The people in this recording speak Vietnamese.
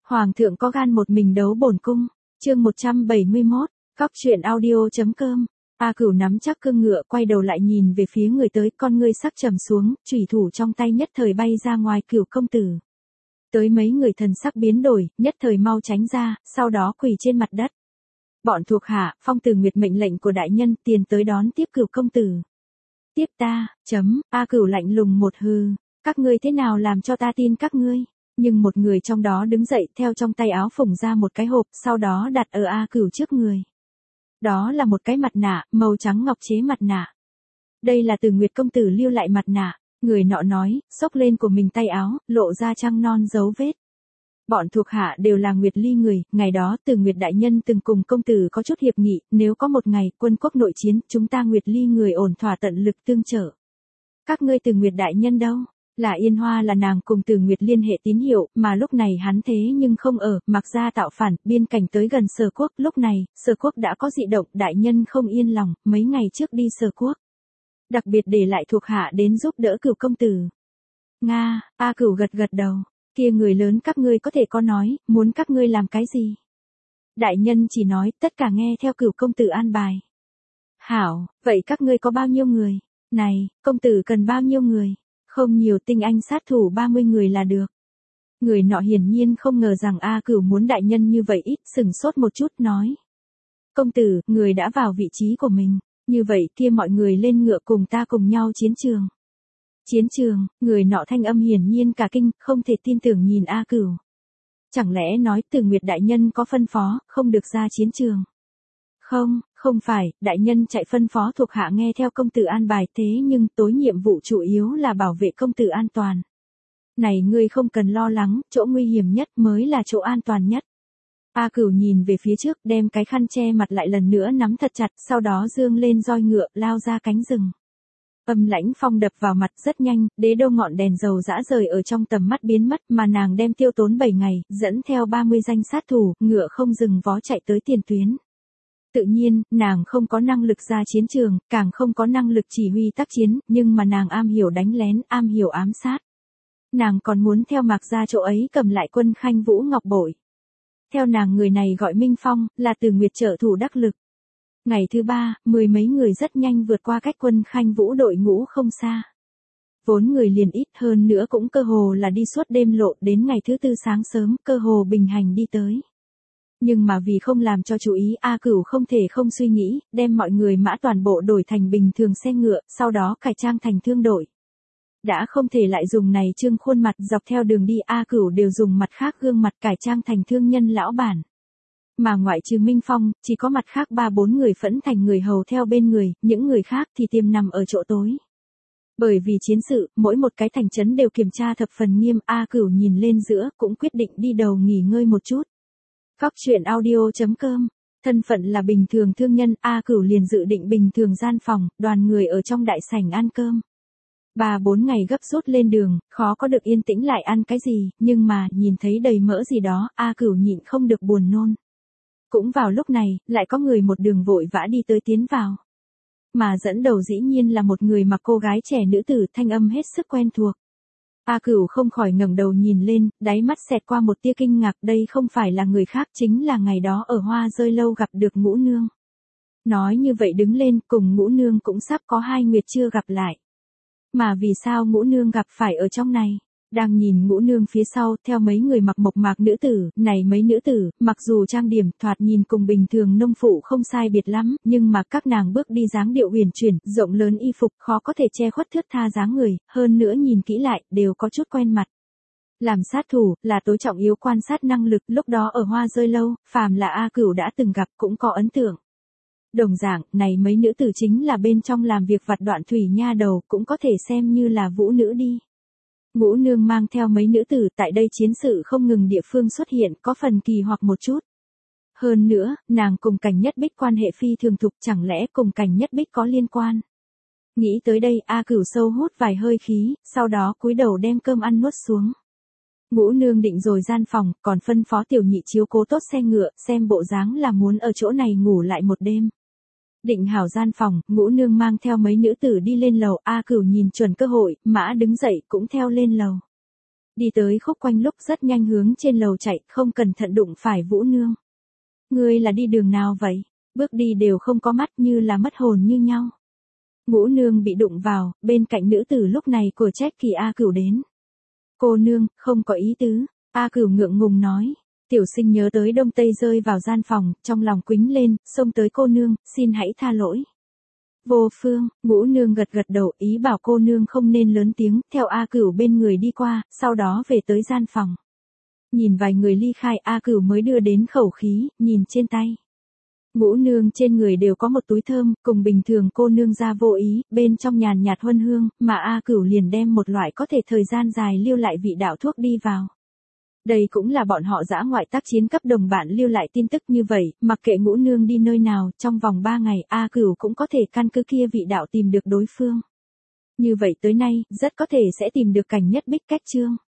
Hoàng thượng có gan một mình đấu bổn cung. Chương 171, Cóc truyện audio.com. A Cửu nắm chắc cương ngựa, quay đầu lại nhìn về phía người tới, con ngươi sắc trầm xuống, chủy thủ trong tay nhất thời bay ra ngoài. Cửu công tử. Tới mấy người thần sắc biến đổi, nhất thời mau tránh ra, sau đó quỳ trên mặt đất. Bọn thuộc hạ, Phong Tử Nguyệt mệnh lệnh của đại nhân, tiền tới đón tiếp Cửu công tử. Tiếp ta, A Cửu lạnh lùng một hừ, các ngươi thế nào làm cho ta tin các ngươi? Nhưng một người trong đó đứng dậy, theo trong tay áo phủng ra một cái hộp, sau đó đặt ở A Cửu trước người. Đó là một cái mặt nạ, màu trắng ngọc chế mặt nạ. Đây là Từ Nguyệt công tử lưu lại mặt nạ, người nọ nói, xốc lên của mình tay áo, lộ ra trăng non dấu vết. Bọn thuộc hạ đều là Nguyệt Ly người, ngày đó Từ Nguyệt đại nhân từng cùng công tử có chút hiệp nghị, nếu có một ngày quân quốc nội chiến, chúng ta Nguyệt Ly người ổn thỏa tận lực tương trợ. Các ngươi Từ Nguyệt đại nhân đâu? Là Yên Hoa là nàng cùng Từ Nguyệt liên hệ tín hiệu, mà lúc này hắn thế nhưng không ở, mặc ra tạo phản, biên cảnh tới gần Sở Quốc, lúc này, Sở Quốc đã có dị động, đại nhân không yên lòng, mấy ngày trước đi Sở Quốc. Đặc biệt để lại thuộc hạ đến giúp đỡ Cửu công tử. Nga, A Cửu gật gật đầu, kia người lớn các ngươi có thể có nói, muốn các ngươi làm cái gì? Đại nhân chỉ nói, tất cả nghe theo Cửu công tử an bài. Hảo, vậy các ngươi có bao nhiêu người? Này, công tử cần bao nhiêu người? Không nhiều, tinh anh sát thủ 30 người là được. Người nọ hiển nhiên không ngờ rằng A Cửu muốn đại nhân như vậy, ít sừng sốt một chút nói. Công tử, người đã vào vị trí của mình, như vậy kia mọi người lên ngựa cùng ta cùng nhau chiến trường. Chiến trường, người nọ thanh âm hiển nhiên cả kinh, không thể tin tưởng nhìn A Cửu. Chẳng lẽ nói Từ Nguyệt đại nhân có phân phó, không được ra chiến trường? Không phải, đại nhân chạy phân phó thuộc hạ nghe theo công tử an bài, thế nhưng tối nhiệm vụ chủ yếu là bảo vệ công tử an toàn. Này ngươi không cần lo lắng, chỗ nguy hiểm nhất mới là chỗ an toàn nhất. A Cửu nhìn về phía trước, đem cái khăn che mặt lại lần nữa nắm thật chặt, sau đó dương lên roi ngựa, lao ra cánh rừng. Âm lãnh phong đập vào mặt rất nhanh, đế đô ngọn đèn dầu dã rời ở trong tầm mắt biến mất, mà nàng đem tiêu tốn 7 ngày, dẫn theo 30 danh sát thủ, ngựa không dừng vó chạy tới tiền tuyến. Tự nhiên, nàng không có năng lực ra chiến trường, càng không có năng lực chỉ huy tác chiến, nhưng mà nàng am hiểu đánh lén, am hiểu ám sát. Nàng còn muốn theo Mạc ra chỗ ấy cầm lại quân Khanh Vũ ngọc bội. Theo nàng người này gọi Minh Phong, là Từ Nguyệt trợ thủ đắc lực. Ngày thứ 3, 10 mấy người rất nhanh vượt qua cách quân Khanh Vũ đội ngũ không xa. Vốn người liền ít hơn nữa cũng cơ hồ là đi suốt đêm lộ, đến ngày thứ 4 sáng sớm, cơ hồ bình hành đi tới. Nhưng mà vì không làm cho chú ý, A Cửu không thể không suy nghĩ, đem mọi người mã toàn bộ đổi thành bình thường xe ngựa, sau đó cải trang thành thương đội. Đã không thể lại dùng này trương khuôn mặt, dọc theo đường đi A Cửu đều dùng mặt khác gương mặt cải trang thành thương nhân lão bản. Mà ngoại trừ Minh Phong, chỉ có mặt khác 3-4 người phẫn thành người hầu theo bên người, những người khác thì tiêm nằm ở chỗ tối. Bởi vì chiến sự, mỗi một cái thành trấn đều kiểm tra thập phần nghiêm, A Cửu nhìn lên giữa, cũng quyết định đi đầu nghỉ ngơi một chút. Cóc truyện audio.com. Thân phận là bình thường thương nhân, A Cửu liền dự định bình thường gian phòng, đoàn người ở trong đại sảnh ăn cơm. 3-4 ngày gấp rút lên đường, khó có được yên tĩnh lại ăn cái gì, nhưng mà, nhìn thấy đầy mỡ gì đó, A Cửu nhịn không được buồn nôn. Cũng vào lúc này, lại có người một đường vội vã đi tới tiến vào. Mà dẫn đầu dĩ nhiên là một người mặc cô gái trẻ nữ tử, thanh âm hết sức quen thuộc. A Cửu không khỏi ngẩng đầu nhìn lên, đáy mắt xẹt qua một tia kinh ngạc, đây không phải là người khác, chính là ngày đó ở Hoa Rơi Lâu gặp được Ngũ Nương. Nói như vậy đứng lên, cùng Ngũ Nương cũng sắp có 2 nguyệt chưa gặp lại. Mà vì sao Ngũ Nương gặp phải ở trong này? Đang nhìn Ngũ Nương phía sau, theo mấy người mặc mộc mạc nữ tử, này mấy nữ tử, mặc dù trang điểm, thoạt nhìn cùng bình thường nông phụ không sai biệt lắm, nhưng mà các nàng bước đi dáng điệu huyền chuyển, rộng lớn y phục, khó có thể che khuất thướt tha dáng người, hơn nữa nhìn kỹ lại, đều có chút quen mặt. Làm sát thủ, là tối trọng yếu quan sát năng lực, lúc đó ở Hoa Rơi Lâu, phàm là A Cửu đã từng gặp cũng có ấn tượng. Đồng dạng, này mấy nữ tử chính là bên trong làm việc vặt Đoạn Thủy nha đầu, cũng có thể xem như là vũ nữ đi. Ngũ Nương mang theo mấy nữ tử, tại đây chiến sự không ngừng địa phương xuất hiện, có phần kỳ hoặc một chút. Hơn nữa, nàng cùng Cảnh Nhất Bích quan hệ phi thường thục, chẳng lẽ cùng Cảnh Nhất Bích có liên quan? Nghĩ tới đây, A Cửu sâu hút vài hơi khí, sau đó cúi đầu đem cơm ăn nuốt xuống. Ngũ Nương định rồi gian phòng, còn phân phó tiểu nhị chiếu cố tốt xe ngựa, xem bộ dáng là muốn ở chỗ này ngủ lại một đêm. Định hảo gian phòng, Ngũ Nương mang theo mấy nữ tử đi lên lầu, A Cửu nhìn chuẩn cơ hội, mã đứng dậy cũng theo lên lầu. Đi tới khúc quanh lúc rất nhanh hướng trên lầu chạy, không cẩn thận đụng phải Vũ Nương. Ngươi là đi đường nào vậy? Bước đi đều không có mắt như là mất hồn như nhau. Vũ Nương bị đụng vào, bên cạnh nữ tử lúc này của Trách Kỳ A Cửu đến. Cô nương, không có ý tứ. A Cửu ngượng ngùng nói. Tiểu sinh nhớ tới đông tây rơi vào gian phòng, trong lòng quính lên, xông tới cô nương, xin hãy tha lỗi. Vô Phương, Vũ Nương gật gật đầu, ý bảo cô nương không nên lớn tiếng, theo A Cửu bên người đi qua, sau đó về tới gian phòng. Nhìn vài người ly khai, A Cửu mới đưa đến khẩu khí, nhìn trên tay. Vũ Nương trên người đều có một túi thơm, cùng bình thường cô nương ra vô ý, bên trong nhàn nhạt huân hương, mà A Cửu liền đem một loại có thể thời gian dài lưu lại vị đạo thuốc đi vào. Đây cũng là bọn họ dã ngoại tác chiến cấp đồng bạn lưu lại tin tức như vậy, mặc kệ Vũ Nương đi nơi nào, trong vòng 3 ngày, A Cửu cũng có thể căn cứ kia vị đạo tìm được đối phương. Như vậy tới nay, rất có thể sẽ tìm được Cảnh Nhất Bích Cách Trương.